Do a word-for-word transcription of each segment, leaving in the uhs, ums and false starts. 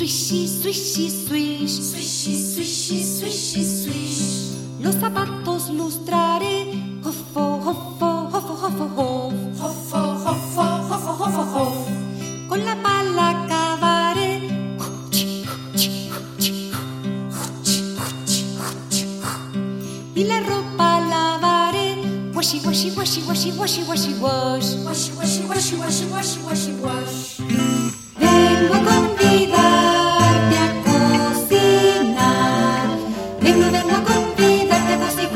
Swishy, swishy, swish. Swishy, swishy, swishy, swish. Los zapatos lustraré. Hoffo, hoffo, hoffo, hoffo, hoff. Hoffo, hoffo, hoffo, hoffo, hoff. Con la pala cavaré. Y la ropa lavaré. Washi, washi, washi, washi, washi, washi, wash. Washi, washi, washi, washi, washi, washi, wash. Vengo a convidarte a cocinar. Vengo, vengo a convidarte a cocinar,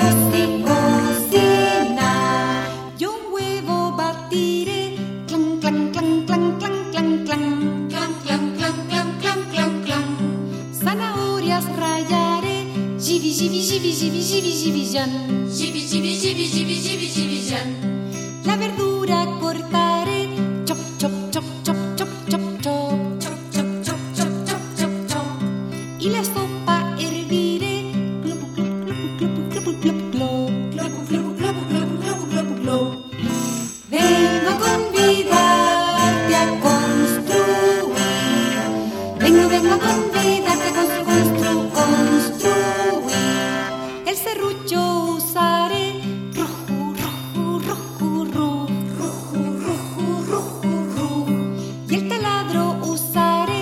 cocinar. Yo un huevo batiré. Clan, clan, clan, clan, clan, clan, clan. Clan, clan, clan, clan, clan, clan, clan. Zanahorias rallaré. Jibi, jibi, jibi, jibi, jibi, jibi, jan. Jibi, jibi, jibi, jibi, jibi, jibi, jan. La verdura cortaré. Chop, chop, chop, chop, chop, chop, chop. Chop, chop, chop, chop, chop, chop, chop. Y la sopa herviré. Glop, glop, glop, glop, glop, glop, glop. Globo, globo, globo, globo, globo, globo, globo. Vengo a convidarte a construir. Vengo, vengo a convidarte a construir, construir, construir. El serrucho usaré. Rojo, rojo, rojo, rojo. Rojo, rojo, rojo, rojo. Y el taladro usaré.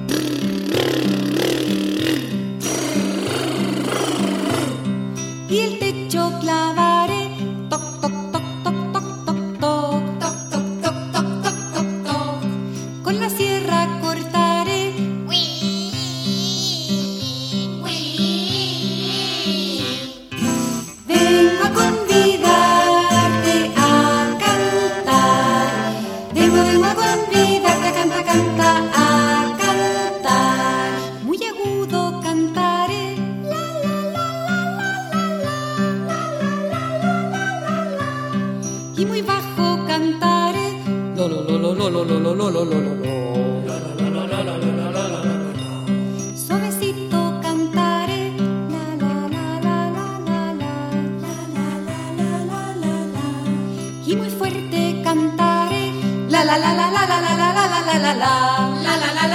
Y el techo clavaré. Toc, toc, toc, toc, toc, toc, toc. Toc, toc, toc, toc, toc, toc, toc. Con la sierra cortaré. Vengo a convidarte a cantar. Vengo, vengo a convidarte a cantar, canta, a cantar. Muy agudo cantaré. La, la, la, la, la, la, la, la, la, la, la. Y muy bajo cantaré. Lo, lo, lo, lo, lo, lo, lo, lo, lo, lo, lo, lo. Suavecito cantaré. La, la, la, la, la, la, la. Y muy fuerte cantaré. La la la la la la la la la la la la. La la la